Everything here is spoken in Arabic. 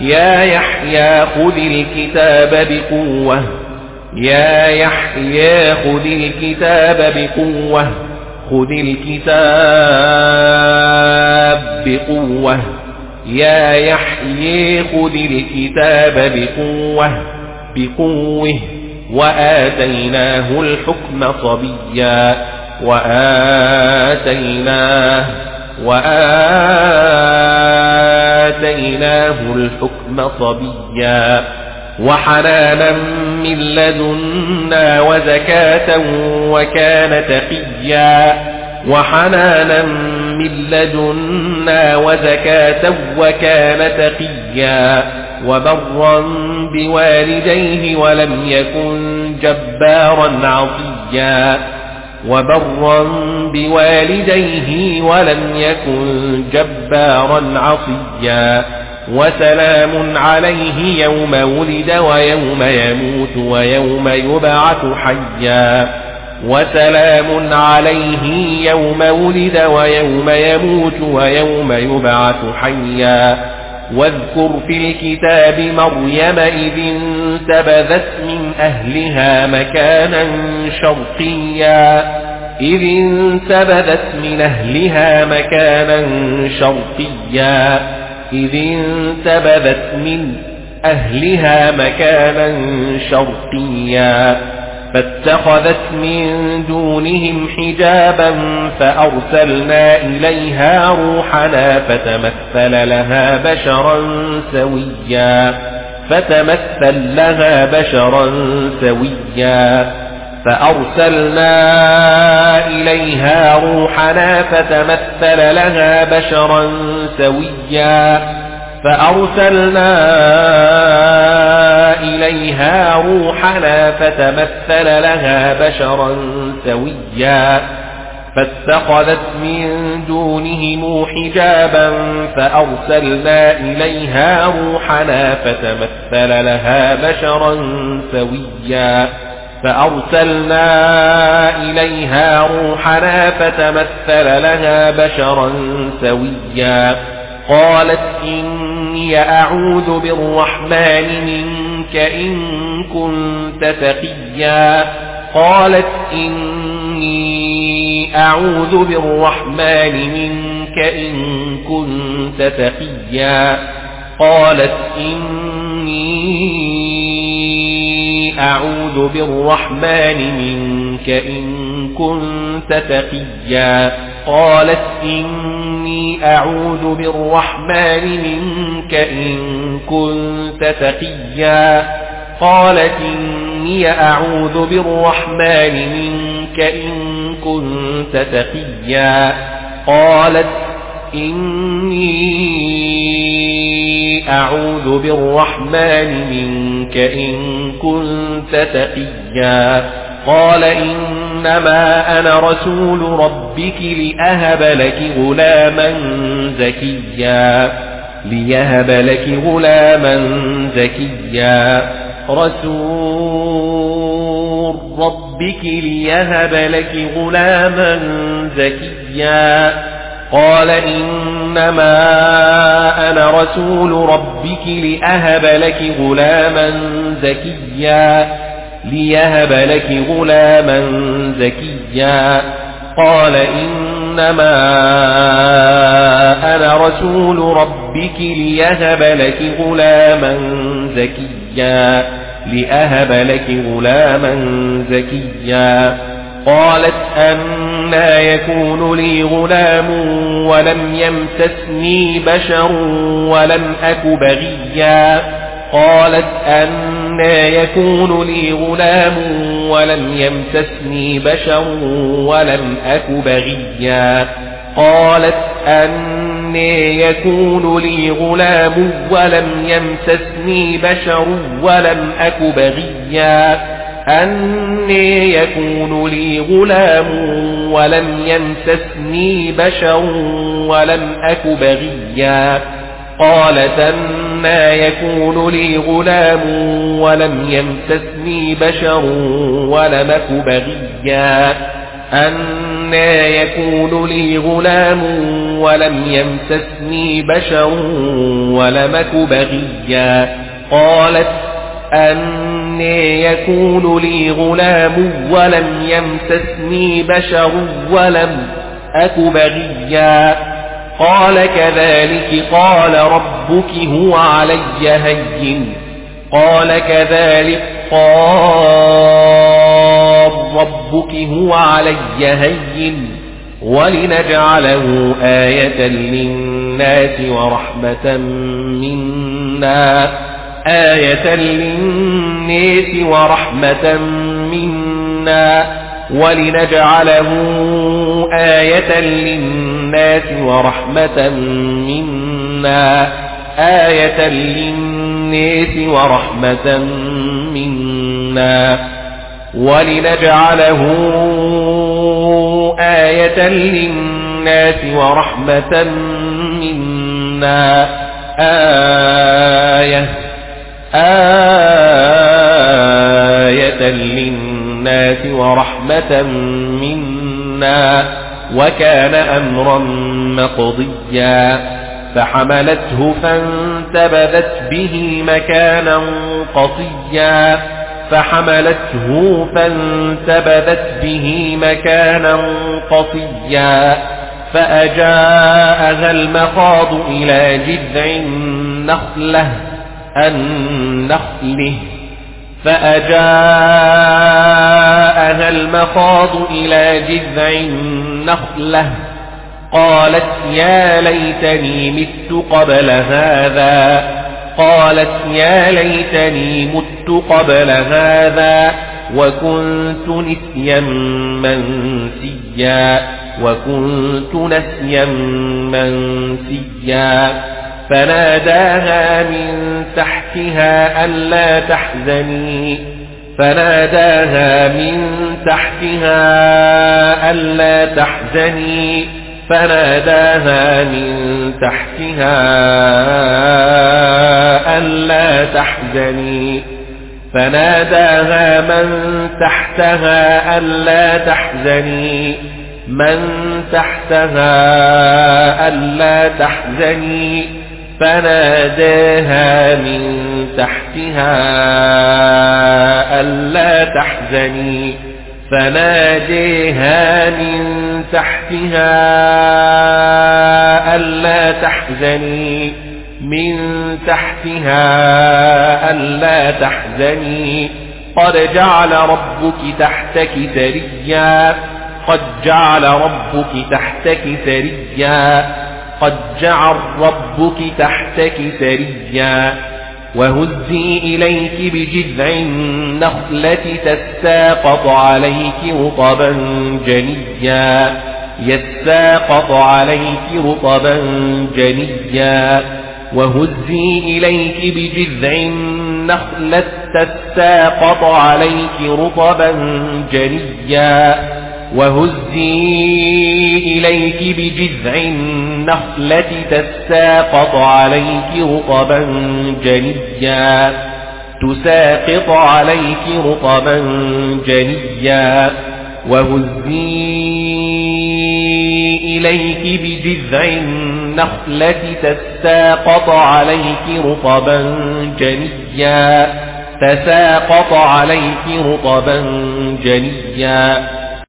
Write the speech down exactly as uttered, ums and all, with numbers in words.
يا يحيى خذ الكتاب بقوة يا يحيى خذ الكتاب بقوة خذ الكتاب بقوة يا يحيى خذ الكتاب بقوة بقوة وآتيناه الحكم صبيا وآتيناه وآتيناه الحكم صبيا وحنانا من لدنا وزكاة وكان تقيا وحنانا من لدنا وزكاة وكان تقيا وبرا بوالديه ولم يكن جبارا عصيا وبرا بوالديه ولم يكن جبارا عصيا وسلام عليه يوم ولد ويوم يموت ويوم يبعث حيا وسلام عليه يوم ولد ويوم يموت ويوم يبعث حيا واذكر في الكتاب مريم إذ انتبذت من أهلها مكانا شرقيا إذ انتبذت من أهلها مكانا شرقيا إذ انتبذت من أهلها مكانا شرقيا فاتخذت من دونهم حجابا فأرسلنا إليها روحنا فتمثل لها بشرا سويا فتمثل لها بشرا سويا فأرسلنا إليها روحنا فتمثل لها بشرا سويا فأرسلنا إليها روحنا فتمثل لها بشرا سويا فاتخذت من دونهم حجابا فأرسلنا إليها روحنا فتمثل لها بشرا سويا فأرسلنا إليها روحنا فتمثل لها بشرا سويا قالت إني أعوذ بالرحمن منك إن كنت تقيا قالت إني أعوذ بالرحمن منك إن كنت تقيا قالت إني أعوذ بالرحمن منك إن كنت تقيا قالت إني أعوذ بالرحمن منك إن كنت تقيا قالت إني أعوذ بالرحمن منك إن كنت تقيا قالت إني أعوذ بالرحمن منك إن كنت تقيا قال إنما أنا رسول ربك لأهب لك غلاما زكيا ليهب لك غلاما زكيا رسول ربك ليهب لك غلاما زكيا قال إنما أنا رسول ربك لأهب لك غلاما زكيا ليهب لك غلاما زكيا قال إنما أنا رسول ربك ليهب لك غلاما زكيا لأهب لك غلاما زكيا قالت أنى يكون لي غلام ولم يمسسني بشر ولم أك بغيا قالت أنى يكون لي غلام ولم يمسسني بشر ولم أك بغيا قالت أنى يكون لي غلام ولم يمسسني بشر ولم أك بغيا أنى يكون لي غلام ولم يمسسني بشر ولم أك بغيا قالت أنى يكون لي غلام ولم يمسسني بشر ولم أك بغيا أنى يكون لي غلام ولم يمسسني بشر ولم أك بغيا قالت أنى يكون لي غلام ولم يمسسني بشر ولم أك بغيا قال كذلك قال ربك هو علي هين قال كذلك قال ربك هو علي هين ولنجعله آية للناس ورحمة منا آية للناس ورحمة منا ولنجعله آية للناس ورحمة منا آية للناس ورحمة منا ولنجعله آية للناس ورحمة منا آية آية للناس ورحمة منا وكان أمرا مقضيا فحملته فانتبذت به مكانا قصيا فحملته فانتبذت به مكانا قصيا فأجاءها المخاض إلى جذع النخلة النخله فأجاءها المخاض إلى جذع النخلة قالت يا ليتني مت قبل هذا قالت يا ليتني مت قبل هذا وكنت نسيا منسيا وكنت نسيا منسيا فناداها من تحتها ألا تحزني فناداها من تحتها ألا تحزني فناداها من تحتها ألا تحزني فناداها من تحتها ألا تحزني من تحتها ألا تحزني فناداها من تحتها ألا تحزني فناديها من تحتها ألا تحزني من تحتها ألا تحزني قد جعل ربك تحتك سريا قد جعل ربك تحتك سريا قد جعل ربك تحتك سريا وهزي إليك بجذع النخلة تساقط عليك رطبا جنيا يساقط عليك رطبا جنيا وهزي إليك بجذع النخلة تساقط عليك رطبا جنيا وهزي إليك بجذع النخلة تساقط عليك رطبا جنيا تساقط عليك رطبا جنيا وهزي إليك بجذع النخلة تساقط عليك رطبا جنيا تساقط عليك رطبا جنيا